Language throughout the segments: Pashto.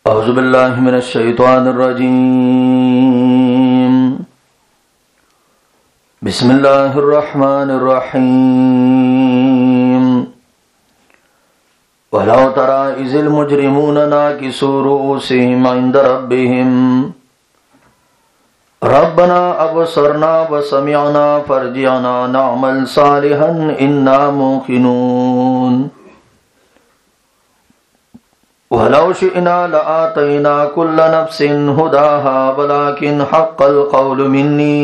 औज़ु बिल्लाहि मिनश शैतानिर रजीम। बिस्मिल्लाहिर रहमानिर रहीम। वलौ तरा इज़िल मुजरिमूना नाकिसू रूऊसिहिम इंद रब्बिहिम रब्बना अबसरना व समिअना फर्जिअना नअमल सालिहन इन्ना मूक़िनून। वलौ शिअना लआतैना कुल्ल नफ्सिन हुदाहा वलाकिन हक्कल क़ौलु मिन्नी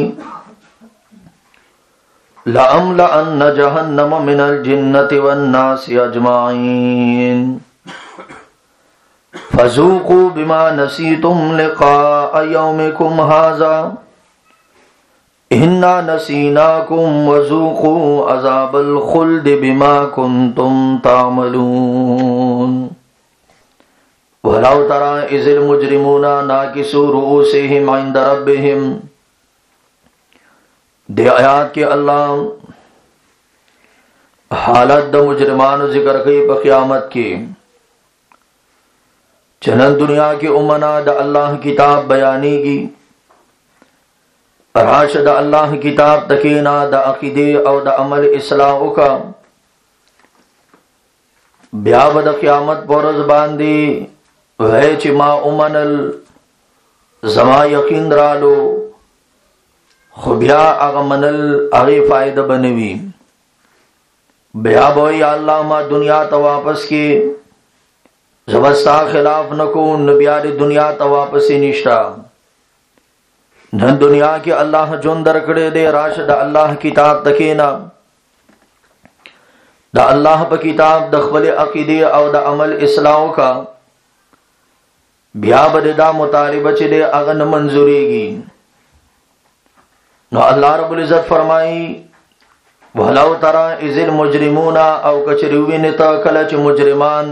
लअम्लअन्न जहन्नम मिनल जिन्नति वन्नासि अजमाईन। फज़ूक़ू बिमा नसीतुम लिक़ाअ यौमिकुम हाज़ा इन्ना नसीनाकुम वज़ूक़ू अज़ाबल ख़ुल्दि बिमा कुन्तुम तामलून। वलौ तरा इज़िल मुजरिमूना नाकिसू रूऊसिहिम इंद रब्बिहिम। दे आयात के अल्लाह हालत द मुजरिमान जिक्र कई क़यामत की चनन दुनिया के उमना द अल्लाह किताब बयानी की राश द अल्लाह किताब तकीना द अकीदे और द अमल इस्लाह का ब्याब द क़यामत पोरज बांदी वह चिमा उमनल जमा यकीन रालो खुबिया आगमनल आगे फायदा बनवी बया बोई अल्लाह मा दुनिया तो वापस की जबस्ता खिलाफ नको नबियारी दुनिया तो वापस ही निष्ठा न दुनिया के अल्लाह जोंदर कड़े दे राशद अल्लाह किताब तकीना द अल्लाह प किताब दखबल अकीदे और द अमल इस्लाह का ब्या बदा मुतालिब चिदे अगन मंजूरी की न अल्लाह रब्बुल इज़्ज़त फरमाई वलौ तरा इज़िल मुजरिमूना औ कचरिविन कलच मुजरिमान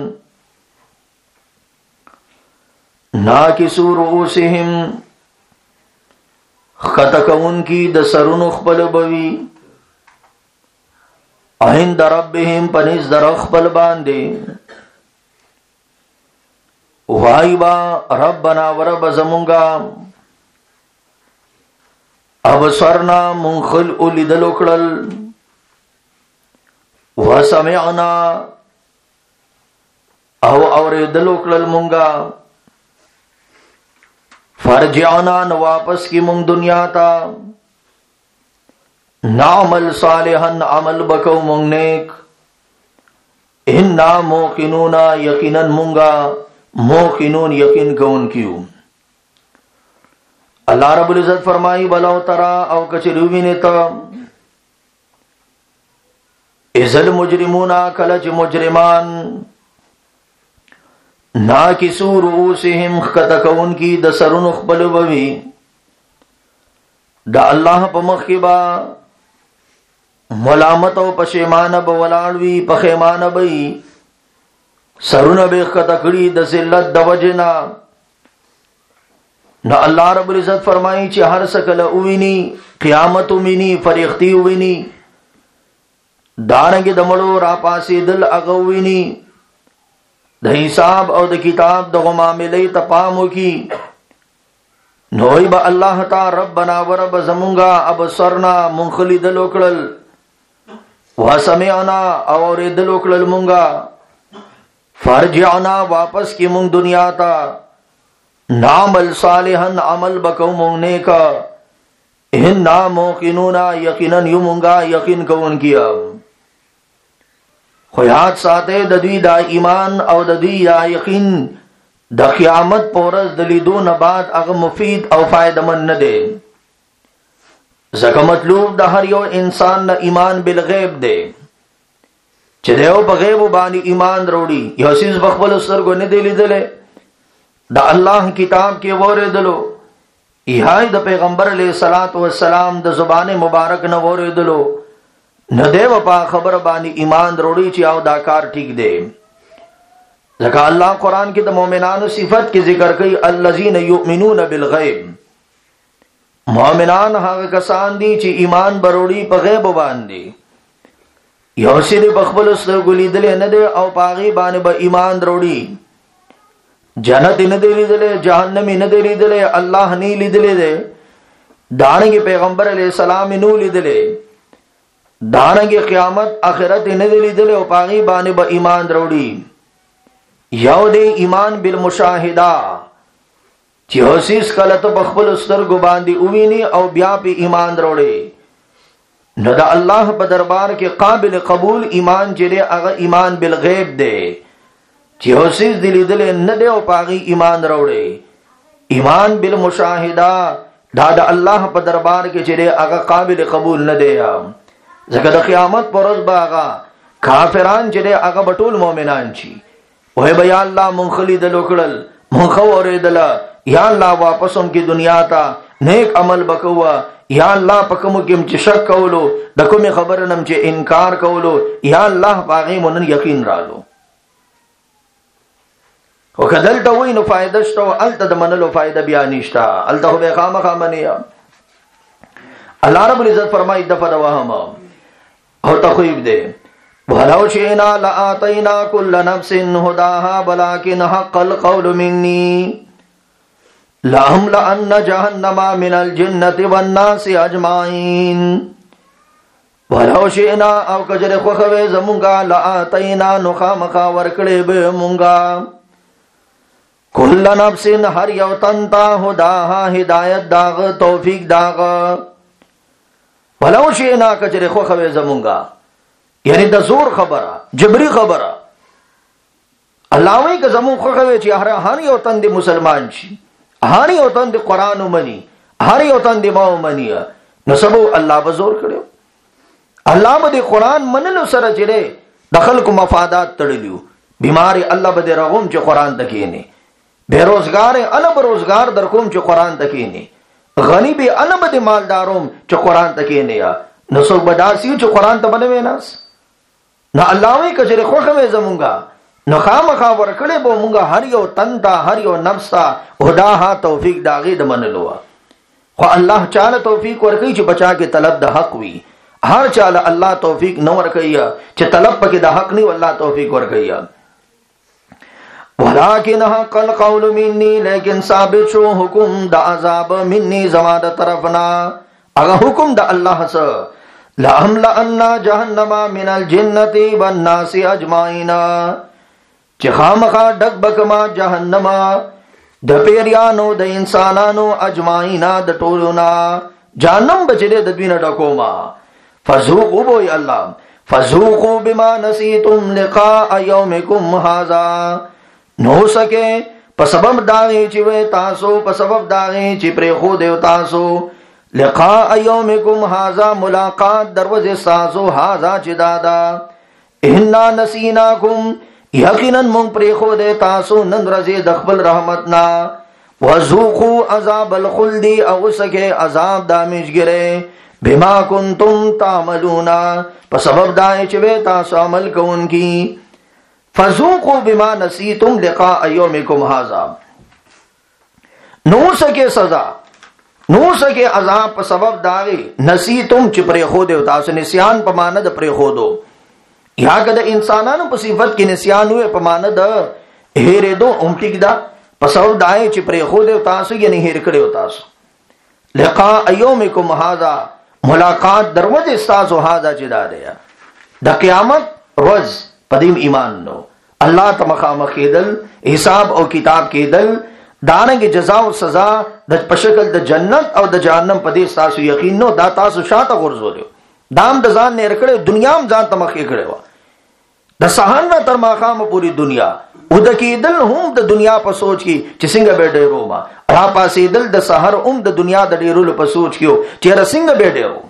नाकिसू रूऊसिहिम खतकउन की दसरुन खबल बवी अहिंद रब्बिहिम पनिस दरखबल बांदे वाइबा रब्बना वरब जमुंगा अबसरना मुंखल उलिदलोकड़ल व समिअना और दलोकड़ल मुंगा फर्जिअना न वापस की मुंग दुनिया ता नामल सालिहन अमल बको मुंग नेक इन्ना मूक़िनूना यकीनन मुंगा मोकिनून यकीन कौन क्यों। अल्लाह रब्बुल इज़्ज़त फरमाई वलौ तरा औ कचरुविन इज़ल मुजरिमूना कलच मुजरिमान नाकिसू रूऊसिहिम खतकउन की दसरुन खबल बवी द अल्लाह पमख के बा मलामत और पशेमान बवलाड़वी पखेमान बई सरुन बेख तकड़ी द जिल्लत द वजना न अल्लाह रब्बुल इज़्ज़त फरमाई च हर सकल उविनी क़यामत उमिनी फरिख्ती उविनी दारंग दमड़ो रापासी दिल अगविनी द हिसाब और द किताब द मामिले तपामो की नोई ब अल्लाह ता रब्बना वरब जमुंगा अब सरना मुंखली दलोकड़ल व समिअना और दलोकड़ल मुंगा फर्जिअना वापस की मुंग दुनिया ता नामल सालिहन अमल बको मुंगने का इन्ना मूक़िनूना यकीनन यू मुंगा यकीन कौन किया खुयात साथे ददी दा ईमान और ददी या यकीन द क़यामत पोरस दलीदो नबात अग मुफीद और फायदमंद न दे ज़क मतलूब द हर यो इंसान न ईमान बिल गैब दे चदेव बगैब बानी ईमान रोड़ी योसिस बखबल सर को ने दिली दले द अल्लाह किताब के वोरे दलो इहाई द पैगंबर अलैहिस्सलातु वस्सलाम द जुबान मुबारक न वोरे दलो न देव पा खबर बानी ईमान रोड़ी चियाव दाकार ठीक दे ज़का अल्लाह कुरान की द मोमिनान सिफत की जिक्र कई अल्लज़ीन युमिनून बिल गैब मोमिनान हाग कसान दी ची ईमान बरोड़ी प गैब बांदी योसिद बखबल सर गुली दले न दे औ पागी बाने ब ईमान रोड़ी جنت نه دی لیدلې، جهنم نه دی لیدلې، الله نه لیدلې دی، دانګي پیغمبر علیہ السلام نو لیدلې، دانګي قیامت آخرت نه دی لیدلې او پاغي باندې به ایمان وروړي. یو دی ایمان بالمشاهده چې اوسیس کله ته بخبل سترګو باندې اوویني او بیا په ایمان وروړي، نو دا الله په دربار کې قابل قبول ایمان چې دی هغه ایمان بالغیب دی چې اوسیس دی لیدلې نه دی او پاغي ایمان وروړي. ایمان بالمشاهده دا د الله په دربار کې چې دی هغه قابل قبول نه دی، ځکه د قیامت پر ورځ به هغه کافران چې دی هغه بټول مؤمنان شي، وای به یا الله مونږ خلیدل وکړل، مونږ اوریدل، یا الله واپس هم کې دنیا ته نیک عمل وکوا، یا الله په کوم کې چې شک کولو، د کومې خبره نم چې انکار کولو، یا الله باغې مونږ یقین رالو. او کدلته وای نو فائدہ شته، الته د منلو فائدہ بیا نشته، الته به خامخا منیا. الله رب العزت فرمایي دفع وهم او تخویب دی، ولو شئنا لآتینا كل نفس هداها ولكن حق القول مني لأملأن جهنم من الجنة والناس أجمعين. ولو شئنا او کجر خوخوی زمونگا لآتینا نخامخا ورکڑی بے مونگا کل نفس ہر یو تنتا ہداها ہدایت داغ توفیق داغ. ولو شئنا کجر خوخوی زمونگا یعنی د زور خبره، جبری خبره. الله وی که زمون خوخوی چې هر یو تند مسلمان شي، هر یو تند قرآن ومني، هر یو تند ما ومني، نو سبو الله به زور کړو. الله به د قرآن منلو سره چې د خلکو مفادات تړلیو، بیماری الله به رغوم چې قرآن تکینه، بیروزگار الله به روزگار در کوم چې قرآن تکینه، غنی به الله به مالداروم چې قرآن تکینه. نو څوک به داسي چې قرآن ته بنوي ناس، نو الله وی کچره خوخه زمونږه نو خامخا ورکړې به مونږه هر یو تن ته، هر یو نفس ته هداها توفیق داغي د منلو. خو الله چاله توفیق ورکړي چې بچا کې طلب د حق وي، هر چاله الله توفیق نه ورکړي چې طلب پکې د حق نه، والله توفیق ورکړي. ولكن حق القول مني، لیکن ثابت شو حکم د عذاب مني زما د طرفنا، هغه حکم د الله سره. لأملأن جهنم من الجنة والناس أجمعين، چې خامخا ډک بکما جهنم د پیریانو د انسانانو اجمعین د ټولونا، جهنم بچره د دوی نه ډکوما. فذوقوا بو الله فذوقوا بما نسيتم لقاء يومكم هذا، نو سکے په سبب داغي چې وې تاسو، په سبب داغي چې پرې خو دیو تاسو، لقاء یومکم هذا ملاقات دروازه سازو، هذا چې دادا انا نسیناکم یقینا مون پرې خو دې تاسو نن ورځې د خپل رحمتنا، وذوقوا عذاب الخلد او سکه عذاب د همیشګره، بما کنتم تعملون په سبب دای چې وې تاسو عمل کوونکی. فذوقوا بما نسیتم لقاء یومکم هذا، نو سکه سزا، نو سکے عذاب په سبب داغي نسیتم چې پرې خو دې تاسو. نسیان په معنی د پرې خو دو، یا کده انسانانو په صفت کې نسیان وي په معنی د هېرې دو اومټیک دا په سبب دای چې پرې خو دې تاسو یې نه هېر کړو تاسو. لقاء یومکم هذا ملاقات دروازه تاسو هذا چې دا دی د قیامت روز پدیم ایمان نو الله تمخامخ کېدل، حساب او کتاب کېدل، دانګ جزاء او سزا د پشکل د جنت او د جهنم په دې تاسو یقین نو، دا تاسو شاته ورزول دام د ځان نه رکړې، دنیا هم ځان تمخې کړو، د سهار نه تر ماقام پوری دنیا او د کېدل هم د دنیا په سوچ کې چې څنګه به ډېرو ما را پاسې دل د سحر هم د دنیا د ډېرولو په سوچ کې چې را څنګه به ډېرو.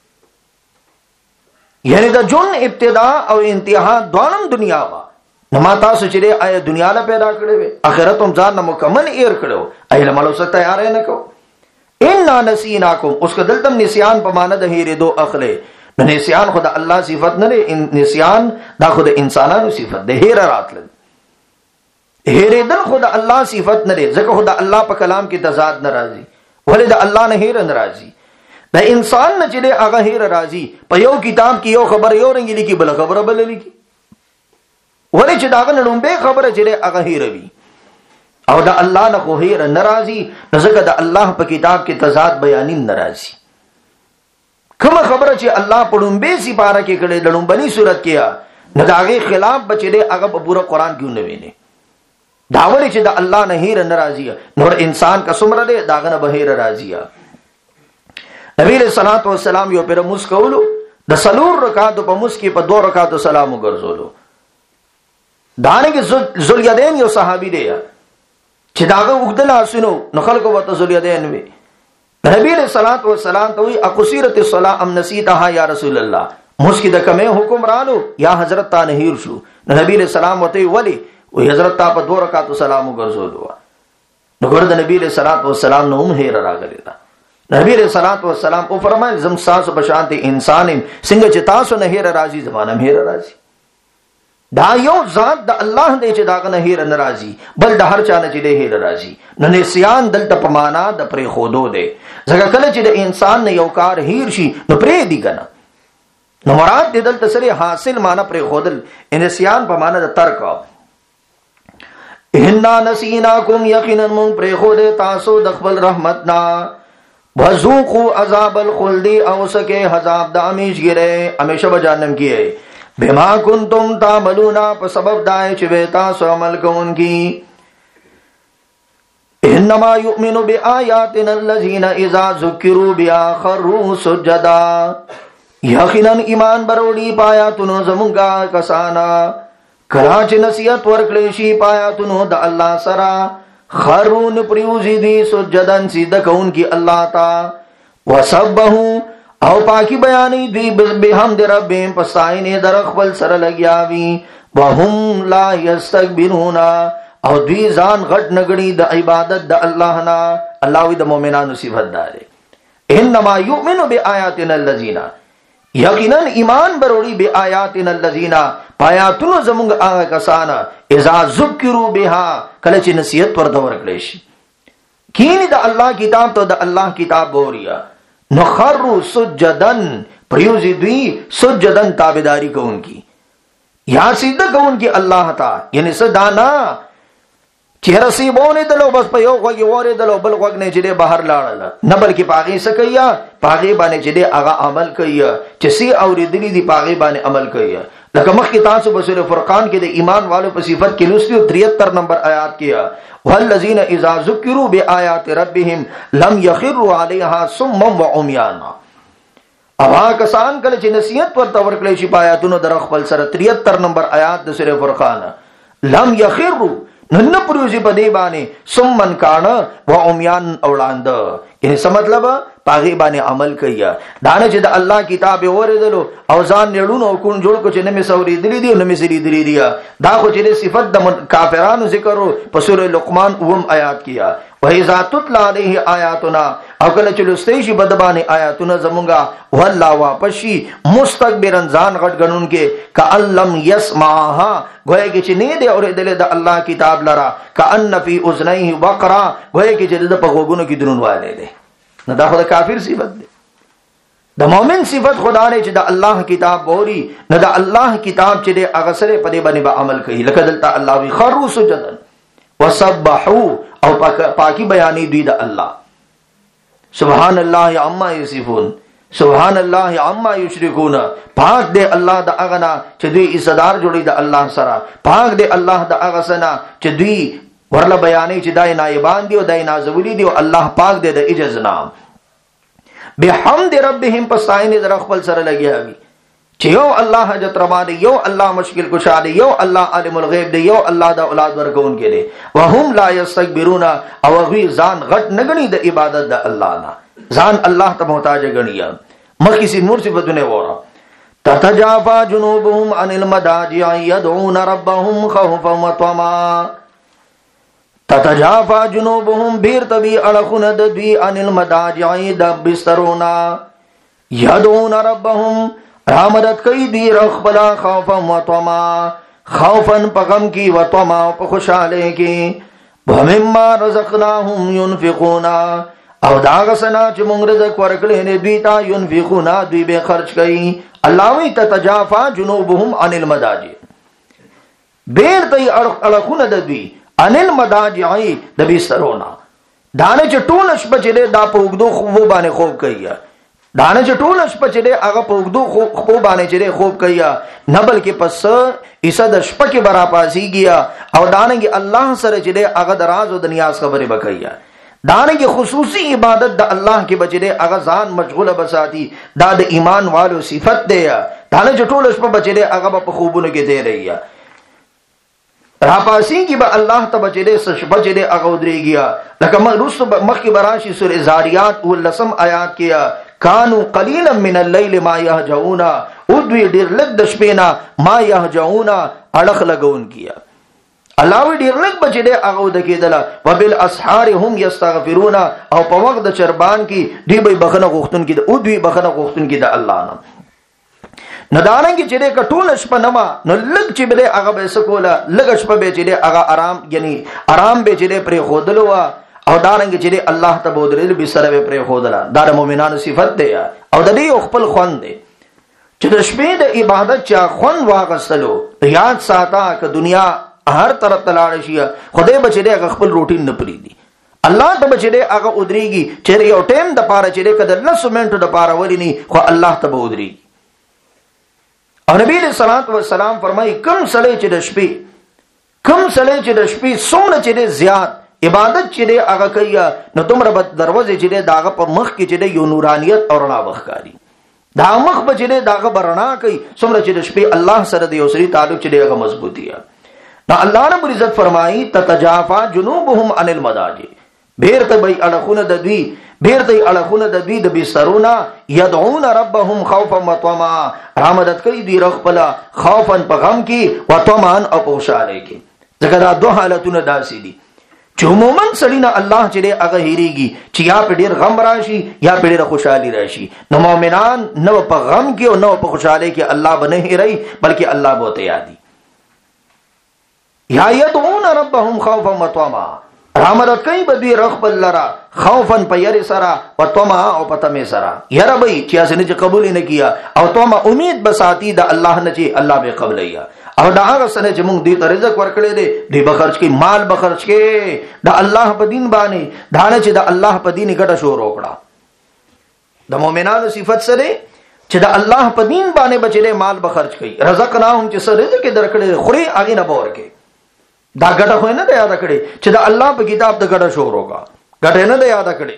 یعنی د جون ابتدا او انتها دوانم دنیا وا نو ما تاسو چې آیا دنیا له پیدا کړې وي، آخرت هم ځان مکمل ایر کړو، ایله ملو څه تیار نه کو. ان نسیناکم، اوس که دلته نسیان په معنی د هېرې دو اخله، نو نسیان خو د الله صفت نه دی، نسیان دا خو د انسانانو صفت دی، هېره راتل هېرېدل خو د الله صفت نه دی، ځکه خو د الله په کلام کې تضاد ناراضي، ولې د الله نه هېره ناراضي، د انسان نه چې دی هغه هېره راضي. په یو کتاب کې یو خبر یو رنګ لیکي، بل خبره بل لیکي، ولې چې داغه لومبه خبره چې هغه هېروي. او د الله نه خو هیر ناراضي، نو ځکه د الله په کتاب کې تضاد بیانین ناراضي. کومه خبره چې الله پړومبه سي پاره کې کړي لړومبني صورت کې نه داغه خلاف بچي هغه په پورا قران کې نه ویني. داوله چې د الله نه هیر ناراضي نور انسان کا سمره ده داغه نه بهیر راضي. نبی رسول الله صلوات والسلام یو پر مسکولو د سلور رکعات په مسکی په 2 رکعات سلام وګرځولو. دانه کې ذوالیدین یو صحابي دی چې داغه وګدل اسنو نو خلکو وته ذوالیدین وی. نبی رسول الله والسلام ته وی اقصیرت الصلاه ام نسیتها یا رسول الله، مسکی د کمه حکم رالو یا حضرت تا نهیر شو. نبی رسول الله وته ولی وی حضرت تا په 2 رکعات سلام وګرځولو. نو ګور د نبی رسول الله والسلام نو هم هیر راغلی دا. نبی رسول الله والسلام او فرمایل زم ساس بشانت انسان څنګه چې تاسو نه هیر راضي زمانه هیر راضي. دا یو ذات د الله دی چې داغه نه هیر ناراضي، بل د هر چا نه چې دی هیر راضي. نو نسیان دلته په معنا د پرې خودو دی. ځکه کله چې د انسان نه یو کار هیر شي نو پرې دی کنه. نو مراد دې دلته سره حاصل معنا پرې خودل، نسیان په معنا د ترک. ان نسیناکم یقینا من پرې خود تاسو د خپل رحمتنا وذوقوا عذاب الخلد او سکه عذاب د همیشګره همیشه به جهنم کې ہے. بما کنتم تعملون په سبب دای چې به تاسو عمل کوونکی. انما یؤمن بآیاتنا الذین اذا ذکروا بها خروا سجدا، یقینا ایمان بروړي پایاتونو زمونږه کسانا کله چې نصیحت ورکړې شي پایاتونو د الله سره خرون پریوزی دی سجدن سیدہ کون کی اللہ تا وسبہو او پاکی بیانی دی بحمد ربیم پسائن در اخبل سر لگیاوی وهم لا یستکبرون او دوی زان غٹ نگڑی دا عبادت دا اللہ نا. اللہ وی دا مومنان صفت دارے. انما یؤمن بی آیاتنا اللذین، یقیناً ایمان بروڑی بی آیاتنا اللذین پایاتونو زمونږ هغه کسانه اذا ذکروا بها کله چې نصیحت ورته ورکړې شي کینی د الله کتاب ته د الله کتاب بوریا نو خروا سجدن پریوزی دوی سجدن تابعداری کوونکی یا سجده کوونکی الله تا، یعنی صدانا چهره سیبونه دلو بس په یو غوږی وره دلو بل غوږ نه چې بهر لاړل نه بلکې پاغي سکیا پاغي باندې چې هغه عمل کوي چې سی اوریدلی دی پاغي باندې عمل کوي. لکه مخکې تاسو په سورۃ فرقان کې د ایمان والو په صفت کې لوستیو 73 نمبر آیات کې والذین اذا ذکروا بآیات ربهم لم یخروا علیها صما وعميانا. اوا کسان کله چې نصیحت ورته ورکړي شي پایاتونو در خپل سره 73 نمبر آیات د سورۃ فرقان لم یخروا نن پروزی په دی باندې سمن کان و عمیان اولاند، یعنی څه مطلب پاغي باندې عمل کوي. دانه چې د الله کتاب اوریدلو او ځان نړونو کون جوړ کو چې نه می سوري دلی دی نه می سری دلی دی دا خو چې صفت د کافرانو ذکر په سورې لقمان اوم آیات کیا وَإِذَا تُتْلَى عَلَيْهِ آیاتنا او کله چې لستی شي بدبانه آیاتونه زمونږه والله واپشي مستكبرن ځان غټ غنون کې کألم يسمعها گویا کې چې نه دی اوریدل د الله کتاب لرا کأن فی اذنیه وقرا گویا کې چې د په غوګونو کې درنواله دی. نه دا خو د کافر صفت دی. د مؤمن صفت خدا نه چې د الله کتاب بوري نه د الله کتاب چې د اغسره په دې باندې به عمل کوي. لکه دلته الله وی خروا سجدا وسبحوا او پاکی بیانی دوی د الله سبحان الله عما یصفون سبحان الله عما یشرکون. پاک دے اللہ دا اغنا چې دوی عزتدار جوړي د الله سره، پاک دے اللہ دا اغسنا چې دوی ورله بیانې چې دای نایبان دی او دای نازولی دی او الله پاک دے د اجزنا بحمد ربهم پساین در خپل سره لګیاوی چې یو الله حاجت روا دی، یو الله مشکل کشا دی، یو الله عالم الغیب دی، یو الله دا اولاد ورکون کې دی. وهم لا یستكبرون او غوی ځان غټ نګنی د عبادت د الله نه، ځان الله ته محتاج غنیا. مخکې سي نور صفاتونه وره تتجافا جنوبهم عن المضاجع يدعون ربهم خوفا وطمعا. تتجافا جنوبهم بیر تبی اڑخون دوی عن المضاجع د بسترونا يدعون ربهم رامدت کئی دی رخ بلا خوفا و طمعا خوفا پغم کی و طمعا پا خوشحالے کی ومما رزقناهم ينفقونا او داغسنا چی منگ رزق ورکلین دویتا ينفقونا دوی بے خرچ کئی. اللہوی تتجافا جنوبهم عن المضاجع بیر تی اڑخون دوی انل مداجعی د بسترونا دانه چې ټول شپه چې دا په وګدو خوب باندې خوب کوي دانه چې ټول شپه چې هغه په وګدو خوب باندې چې خوب کوي نه بلکې پس ایسا د شپه کې برا پاسیږي او دانه الله سره چې هغه دراز او د نیاز خبره وکړي دانه خصوصی عبادت د الله کې بچره هغه ځان مشغوله بساتی دا د ایمان والو صفت دی دانه چې ټول شپه بچره هغه په خوبونو کې دی رہی را پاسی کی با اللہ تا بچے بچے اغو دریگیا لکہ مخی براشی سور زاریات واللسم آیات کیا کانو قلیلا من اللیل ما یہجعونا ادوی دیر لگ دشپینا ما یہجعونا اڑخ لگون کیا اللہوی دیر لگ بچے اغو دکی دلا وبالاسحار هم یستغفرونا او پا وقت چربان کی دی بی بخنا غختن کی دا ادوی بخنا غختن کی دا اللہ نا ندارنګ چې دې کټول شپه نما نو لګ چې به هغه به سکولا لګ شپه به چې هغه آرام یعنی آرام به چې پرې خودلو او دارنګ چې الله ته بودرل به سره به پرې خودلا دا مومنانو صفت دی او د دې خپل خوند دی چې د شپې د عبادت چا خوند واغسلو یاد ساته ک دنیا هر طرف تلاړ شي خدای به چې خپل روټین نه پریدي الله ته به چې هغه ودرېږي چې یو ټیم د پاره چې کده 10 منټو د پاره ولینی خو الله ته به ودرېږي او نبی علیہ الصلوۃ والسلام فرمایي کم سړی چې د شپې څومره چې زیات عبادت چې هغه کوي نو دومره به دروازه چې داغه په مخ کې چې یو نورانیت او رڼا وښکاري دا مخ به چې داغه برنا کوي څومره چې د شپې الله سره د یو سری تعلق چې هغه مضبوطی نو الله رب عزت فرمایي تتجافا جنوبهم عن المضاجع بیرته بی اڑخونه د دوی بیرته اڑخونه د دوی د بسترونا يدعون ربهم خوفا وطمعا رحمت کوي دی رغبلا خوفا په غم کې وطمعا او په خوشاله کې ځکه دا دوه حالتونه داسې دي چې عموما سړی نه الله چې هغه هېریږي چې یا په ډیر غم راشي یا په ډیر خوشحالي راشي نو مؤمنان نو په غم کې او نو په خوشاله کې الله به نه هېري بلکې الله به ته یادي یا يدعون ربهم خوفا وطمعا رحمت کوي بدوی رغبل لرا خوفا په یری سرا او طمع او پتمه سرا یره بای چې اسنه چې قبول نه کیا او طمع امید بساتی د الله نه چې الله به قبول یا او دا هغه سره چې موږ دې ته رزق ورکړي دي دې بخرج کې مال بخرج کې د الله په دین باندې دا نه چې د الله په دین ګټه شو روکړه د مؤمنانو صفت سره چې د الله په دین باندې بچلې مال بخرج کړي رزقناهم چې سره رزق درکړي خوري اغه نه باور کې دا ګټه خو نه یاد کړي چې دا الله په کتاب د ګټه شو روکا ګټه نه یاد کړي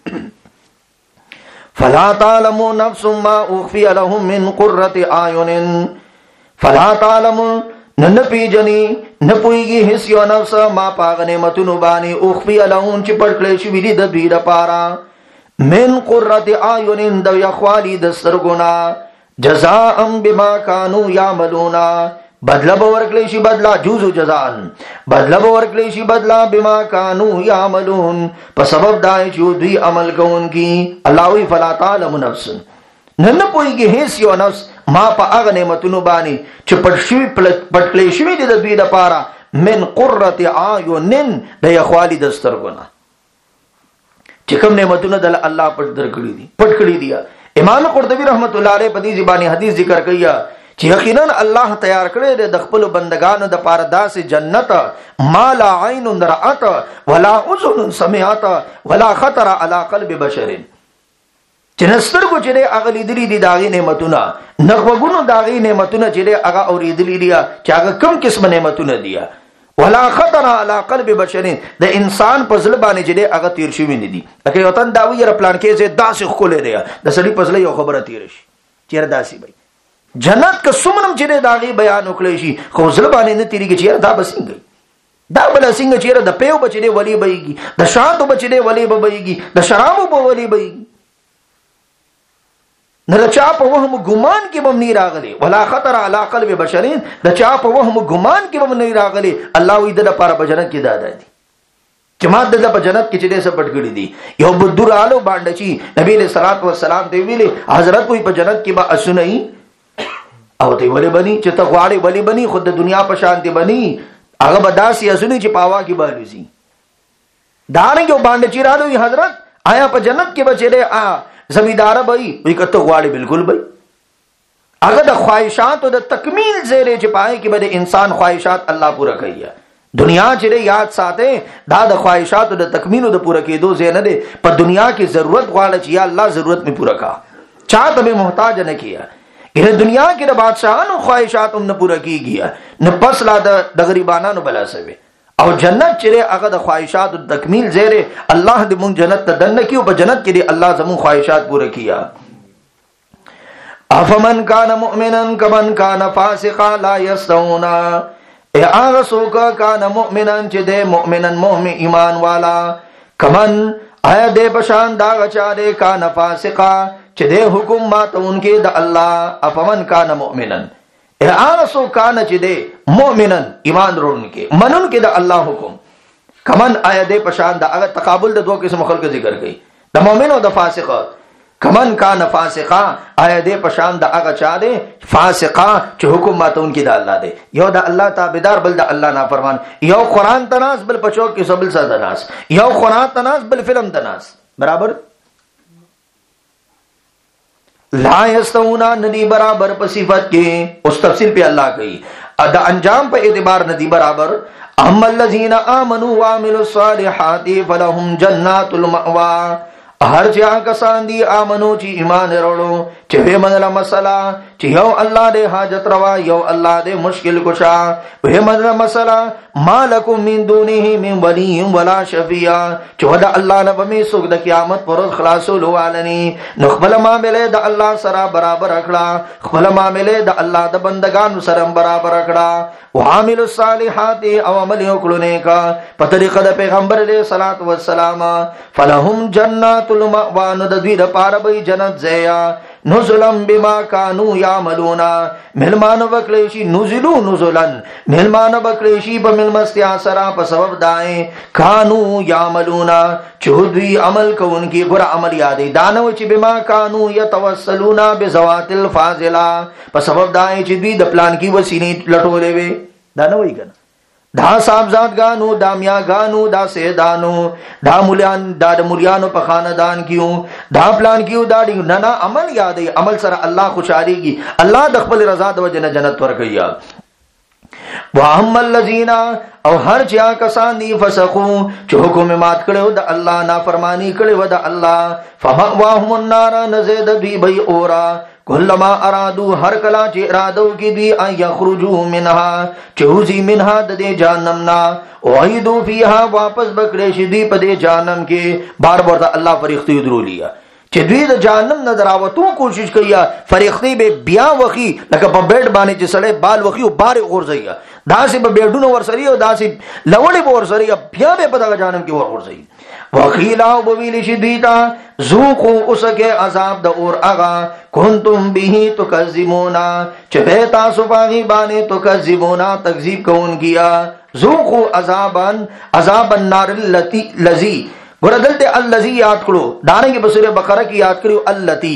فلا تعلم نفس ما اخفي لهم من قرة اعين فلا تعلم نن پیجنی نه پويږي هیڅ یو نفس ما پاغ نعمتونو باندې اخفي لهم چې پړکلې شي ویلي د دوی لپاره من قرة اعين د یخوالي د سترګونا جزاء بما كانوا يعملون بدلا ورکلی شي بدلا جوزو جزان بدلا ورکلی شي بدلا بما كانوا يعملون په سبب دای چې دوی عمل کوونکی الله وی فلا تعلم نفس نن پويږي هیڅ یو نفس ما په هغه نعمتونو باندې چې پټکلی شي د دوی لپاره من قرة اعين د یخوالي د سترګونه چې کوم نعمتونه د الله پټ درکړي دي امام قرطبي رحمت الله علیه په دې زبانی حدیث ذکر کوي چې یقینا الله تیار کړی د خپل بندگانو د پاره داسې جنت ما لا عین رأت ولا اذن سمعت ولا خطر على قلب بشر چې نسترګو چې هغه لیدلې دي داغي نعمتونه نغوګونو داغي نعمتونه چې هغه اوریدلې دي چې هغه کم قسم نعمتونه دي ولا خطر على قلب بشر د انسان په ځل باندې چې هغه تیر شوی نه دي لکه وطن دا ویره پلان کې چې داسې خولې دی د سړي په ځل یو خبره تیر شي چیرې داسې وي جنت که سمنم چې داغي بیان وکړي شي خو ځل باندې نه تیریږي چې دا بسنګي دا بل څنګه چې د پیو بچي ولی بيږي د شاتو بچي ولی بيږي د شرابو په ولی بيږي نه چا په وهم ګمان کې بم نه راغلي ولا خطر على قلب بشرین د چا په وهم ګمان کې بم نه راغلي الله وی د لپاره په جنت کې دادا دي جماعت د په جنت کې چې دې سب پټګړي دي یو بدر آلو باندې چې نبی له صلوات و سلام دی ویلي حضرت کوئی په جنت کې با اسنئی او ته ولې بني چې ته غواړې ولې بني خود د دنیا په شان دي بني هغه بداسي اسنئی چې پاوا کې بالوزي دانه کې باندې چې رالو حضرت آیا په جنت کې بچره زمیدار بھئی وی کته غواړي بالکل بھئی هغه د خواہشات او د تکمیل زیره چې پای کې به انسان خواہشات الله پورا کوي دنیا چې یاد ساته دا د خواهشاتو د تکمیل د پوره کېدو ځای نه دی. په دنیا کې ضرورت غواړي چې یا الله ضرورت می پوره کا، چاته به محتاج نه کیا. ګره دنیا کې د بادشاہانو خواهشات هم نه پوره کیږي، نه پس لا د غریبانو بلا سوي. او جنت چې هغه د خواهشات د تکمیل ځای، الله دې مونږ جنت ته دنه کیو. په جنت کې دې الله زمون خواهشات پوره کیا. افمن کان مؤمنا کمن کان فاسقا لا یستوون. اے آغا سوکا کانا مؤمنان چی دے مؤمنان مؤمن ایمان والا، کمن آیا دے پشان داغا چا دے کانا فاسقا چی دے حکم ماتا ان کے دا اللہ. افمن کانا مؤمنان، اے آغا سو کانا چی دے مؤمنان ایمان رو ان کے منن کے دا اللہ حکم، کمن آیا دے پشان دا. اگر تقابل دا دو قسم خلق ذکر گئی، دا مؤمن و دا فاسقا. کمن کان فاسقا آیا دے پشان دا اغا چا دے فاسقا چه حکم ماتا ان کی دا اللہ دے. یو دا اللہ تابدار بل دا اللہ نافرمان، یو قرآن تناس بل پچوک کی سبل سا تناس، یو قرآن تناس بل فلم تناس. برابر لا یستونا ندی برابر پا صفت کے. اس تفصیل پہ اللہ کہی دا انجام پہ اعتبار ندی برابر. اما الذین آمنوا وعملوا الصالحات فلهم جنات المأوا. ہر چا کسان دی آمنو چی ایمان روڑو چی وی منلا مسئلہ چی یو اللہ دے حاجت روا یو اللہ دے مشکل کشا وی منلا مسئلہ ما لکم من دونہی من ولی ولا شفیع چی ودا اللہ نبمی سک دا قیامت پرد خلاصو لوالنی. نخبل معاملے دا اللہ سرا برابر اکڑا، خبل معاملے دا اللہ دا بندگان سرم برابر اکڑا. وعامل الصالحات او عمل اکڑنے کا پتریقہ دا پیغمبر علیہ الصلوۃ والسلام. فلہم جنات المأوان دوی دا پار بی جنت زیا. نزلن بما کانو یعملون، ملمان بکلیشی نزلو نزلن ملمان بکلیشی بملمستیا سرا پا سبب دائیں کانو یعملون چہدوی عمل کو ان کی برا عمل یادی دانو چی بما کانو یتوسلون بزوات الفاضلہ پا سبب دائیں چی دوی دا پلان کی وسیلیں لٹو لے وے. دانو ہی کنا دا صاحبزاد گانو دا میاں گانو دا سیدانو دا مولیان دا مولیانو پا خاندان کیوں دا پلان کیوں دا دیو ننا عمل یادی عمل سر اللہ خوشحالی کی اللہ دخبل رضا دو جن جنت ورکیا. وَأَمَّا الَّذِينَ او ہر چیا کسان دی فسقو چو حکم مات کرے دا اللہ نافرمانی کرے دا اللہ فَمَأْوَاهُمُ النَّارَ نزید دوی بی اورا کلما ارادو ہر کلا چی ارادو کی دوی ان یخرجو منہا چوزی منہا دے جہنمنا وعیدو فیہا واپس بکڑے شدی پدے جہنم کے. بار بار دا اللہ فریختی درو لیا چی دوی دا جہنم ندراوتو کوشش کیا فریختی بے بیا وخی لکا پا بیٹ بانے چی سڑے بال وخی و بار غرزیا دا سی پا بیٹونو ورسری و دا سی لوڑی پا ورسری بیا بے پتا جہنم کی ورسری. وخیلاو بویل شدیتا ذوقو اسکے عذاب دا اور اغا کنتم بیہی تکذبونا چپیتا سپاہی بانے تکذبونا تکذیب کون کیا. ذوقو عذاب النار اللذی گوڑا دلتے اللذی یاد کرو دانے کے بسور بقرہ کی یاد کرو اللتی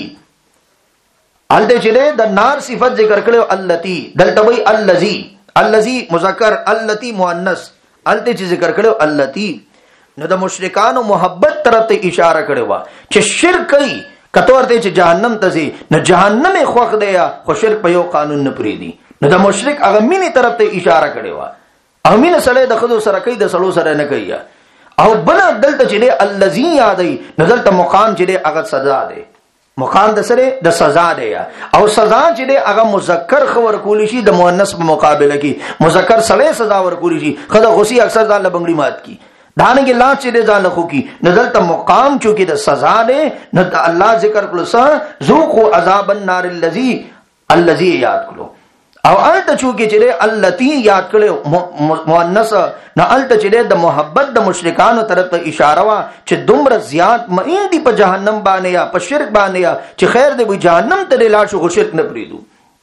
علتے چلے دا نار صفت ذکر کرو اللتی دلتا بھئی اللذی مذکر اللتی مؤنث علتے چی ذکر کرو اللتی. نو دا مشرکانو محبت طرف تے اشارہ کرے وا چھ شرک کئی کتور تے چھ جہنم تزی نو جہنم خوخ دیا خو شرک پیو قانون نپری دی. نو دا مشرک اغمین طرف تے اشارہ کرے وا اغمین سلے دا خدو سرکی دا سلو سرے نکی او بنا دلتا چلے اللذین یادی نو دلتا مقام چلے اغت سزا دے مقام دا سرے دا سزا دے او سزا چلے اغا مذکر خور کولیشی دا مؤنث مقابلہ کی مذکر سلے سزا ور کولیشی خدا غسی اکثر دا لبنگلی مات کی دانے کے لانچ چلے دا لخو کی نزل تا مقام چوکی دا سزا دے نو دا اللہ ذکر کلو سا ذوقو عذاب النار اللذی یاد کلو او علتا چوکی چلے اللتی یاد کلو مؤنث نو علتا چلے دا محبت دا مشرکانو طرف تا اشارہ وا چھ دمر زیاد معین دی پا جہنم بانے یا پا شرک بانے یا چھ خیر دے بھی جہنم تلے لاشو خو شرک نپریدو.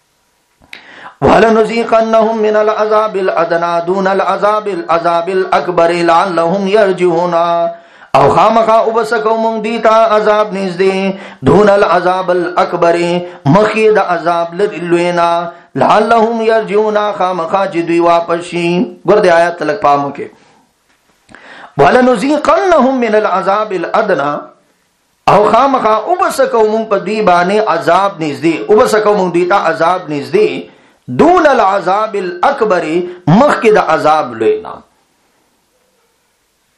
وَلَنُذِيقَنَّهُم مِّنَ الْعَذَابِ الْأَدْنَىٰ دُونَ الْعَذَابِ الْأَكْبَرِ لَعَلَّهُمْ يَرْجِعُونَ او خامخا ابسکو مونگ دیتا عذاب نزدے دون العذاب الاکبر مخید عذاب لدلوینا لعلہم یرجعونا خامخا جدوی واپسی. گرد آیات تلک پامو کے وَلَنُذِيقَنَّهُم مِّنَ الْعَذَابِ الْأَدْنَىٰ او خامخا ابسکو مونگ پا دیبانے عذاب نزدے ابسکو مونگ دیتا عذاب نزدے دون العذاب الاکبر مخید عذاب لینا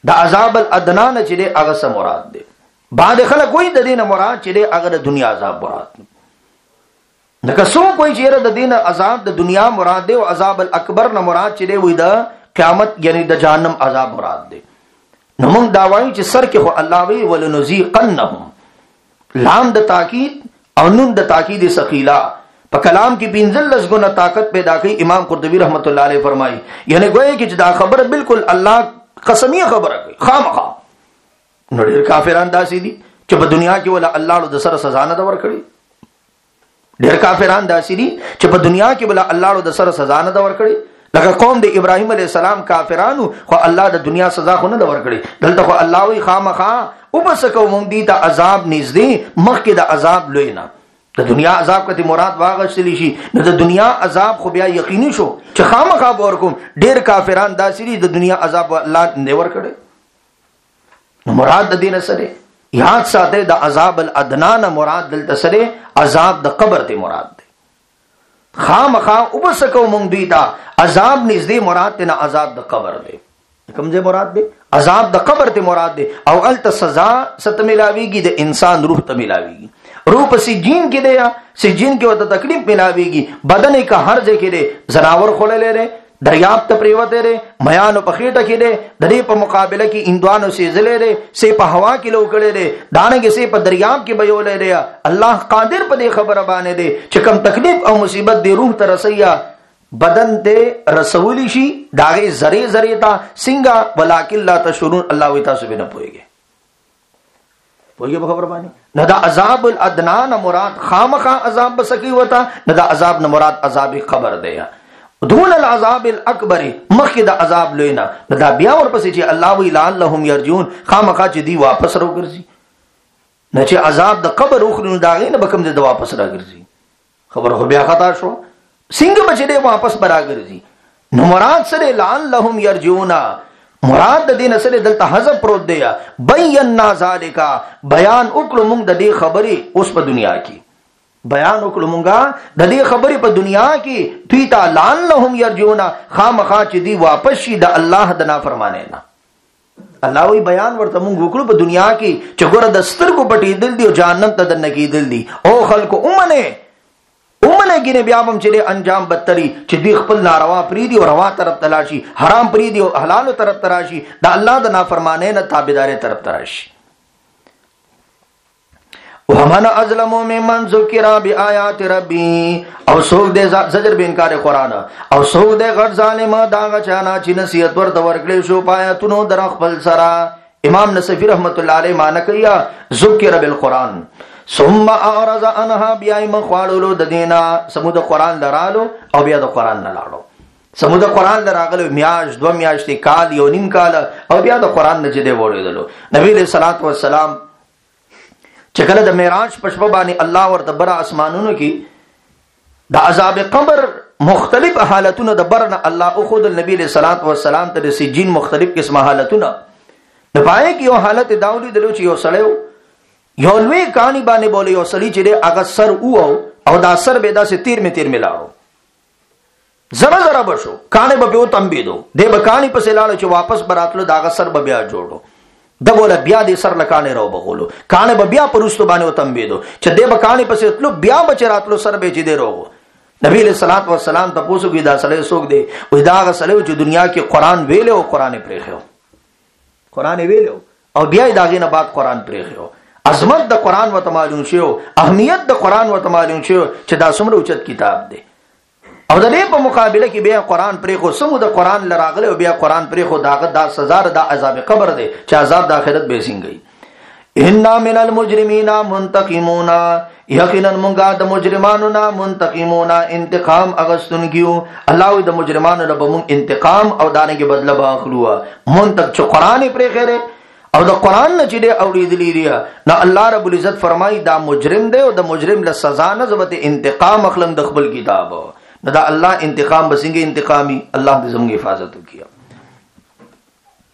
د عذاب الادنا نه چې هغه سم مراد دی. بعد خلک وایي د دې نه مراد چې هغه د دنیا عذاب مراد دی. لکه څوک وایي چې د دې نه عذاب د دنیا مراد دی او عذاب الاکبر نه مراد چې وایي د قیامت یعنی د جهنم عذاب مراد دی. نو موږ دا وایو چې سر کې خو الله وی ولنذيقنهم، لام د تاکید او نون د تاکید ثقيلا په کلام کې 15 غنا طاقت پیدا کوي. امام قرطبي رحمت الله علیه فرمایي یعنی ګویا کې چې دا خبره بالکل الله قسمیه خبره کوي خامخا. نو ډېر کافران داسې دي چې په دنیا کې ولا الله د سره سزا نه ور کړی. ډېر کافران داسې دي چې په دنیا کې ولا الله د سره سزا نه ور کړی. لکه قوم د ابراهيم عليه السلام کافرانو خو الله د دنیا سزا خو نه ور کړی. دلته خو الله وی خامخا او بس کوم دي ته عذاب نږدې مخکې د عذاب لوی نه. د دنیا عذاب کته مراد واغشتلی شي نو د دنیا عذاب خو بیا یقیني شو چې خامخا ورکوم. ډېر کافران داسې دي د دنیا عذاب الله نه ور کړی. نو مراد د دین سره یاد ساته د عذاب الادنا نه مراد دلته سره عذاب د قبر ته مراد دی. خامخا وبسکو مونږ دی تا عذاب نږدې مراد ته نه عذاب د قبر دی. کوم ځای مراد دی؟ عذاب د قبر ته مراد دی. او الته سزا ست ملاویږي د انسان روح ته ملاویږي. روح په سجین کې دی یا سجین کې وته تکلیف ملاویږي. بدن کا هر ځای کې دی زناور خړلې لري دریاب ته پریوته لري میانو په خېټه کې دی د دې په مقابله کې اندوانو سي زلې لري سي په هوا کې لوکړې لري دانګې سي په دریاب کې بيولې لري. الله قادر په دې خبره باندې دی چې کم تکلیف او مصیبت دی روح ته رسیا بدن دې رسولي شي داغه زری زری تا څنګه ولکن لا تشورون. الله وی تاسو به نه پويږي په خبر باندې. نه دا عذاب الادنا نه مراد خامخا عذاب بسکی وتا نه دا عذاب نه مراد عذاب قبر دی دون العذاب الاکبر مخکې د عذاب لوی نه. دا بیا ورپسې چې الله وی لعلهم يرجون خامخا چې دی واپس راوګرځي. نه چې عذاب د قبر اخرو داغې نه بکم دې واپس راګرځي. خبره خو بیا خطا شو څنګه بچ دې واپس براګرځي. نو مراد سره لعلهم يرجون مراد د دین سره دلته حذف پروت دی. بینا ذالک بیان وکړو موږ د دې خبرې اوس په دنیا کې بیان وکړو مونږه د دې خبرې په دنیا کې دوی ته لعلهم يرجون خامخا چې دی واپس شي د الله د نافرمانه نه. الله وی بیان ورته مونږ وکړو په دنیا کې چې ګوره د سترګو پټې دل دی او جهنم ته د نګیدل دي او خلکو اومنه ګینه بیا هم چې انجام بدتري چې دی خپل ناروا پری دی او روا طرف تلاشي حرام پری دی او حلال طرف تراشي د الله د نافرمانه نه تابعداري طرف تراشي. ومن ازلم ممن ذکر بآیات ربی او سوک دے زجر به انکار قرآن او سوک دے غټ ظالم دا چانا چې نصیحت ورته ورکړې شو پایتونو در خپل سرا. امام نصفی رحمت الله علیه معنی کوي ذکر بالقرآن ثم اعرض عنها بیا مخوالو د دینا سمود قرآن درالو او بیا د قرآن نه لاړو. سمود قرآن دراغلو میاش دو میاشتې کال یو نیم کال او بیا د قرآن نه جدي وړېدلو. نبی علیہ الصلوۃ والسلام چې کله د معراج په شپه باندې الله ورته بر اسمانونو کې د عذاب قبر مختلف حالتونه د برنه الله او خود نبی علیہ الصلوۃ والسلام ته د سجین مختلف قسمه حالتونه د پای کې یو حالت داولی دلو چې یو سړیو یو لوی کہانی باندې بوله یو سړی چې هغه سر او دا سر به داسې تیر می لاړو زره زره بشو کانه به او تنبیدو د به کہانی په سلاله چې واپس براتلو دا سر به بیا جوړو د بوله بیا د سر لکانه راو بغولو کانه به بیا پرستو باندې او تنبیدو چې د به کہانی په سلو بیا بچراتلو سر به چې دی روغو. نبی علیہ الصلوۃ والسلام تاسو کې دا سړی څوک دی وای دا سړی چې دنیا کې قران ویلو او قران پرېخو قران ویلو او بیا داغه نه بعد قران پرېخو. عظمت د قران وته معلوم شو اهمیت د قران وته معلوم شو چې دا څومره اوچت کتاب دی او د دې په مقابله کې بیا قران پرېخو سمو د قران لراغله او بیا قران پرېخو داغه دا سزا د عذاب قبر دی چې عذاب د آخرت به څنګه. ان من المجرمین منتقمون یقینا مونږه د مجرمانو نه منتقمون انتقام اغستون کیو. الله د مجرمانو نه به مونږ انتقام او دانګي بدله باخلو منتق چې قران پرېخره او د قران نه چې دی اوریدلی دی نه الله رب العزت فرمای دا مجرم دی او د مجرم له سزا نه زبته انتقام اخلم د خپل کتاب نه دا الله انتقام بسنګ انتقامي. الله دې زموږ حفاظت وکړي.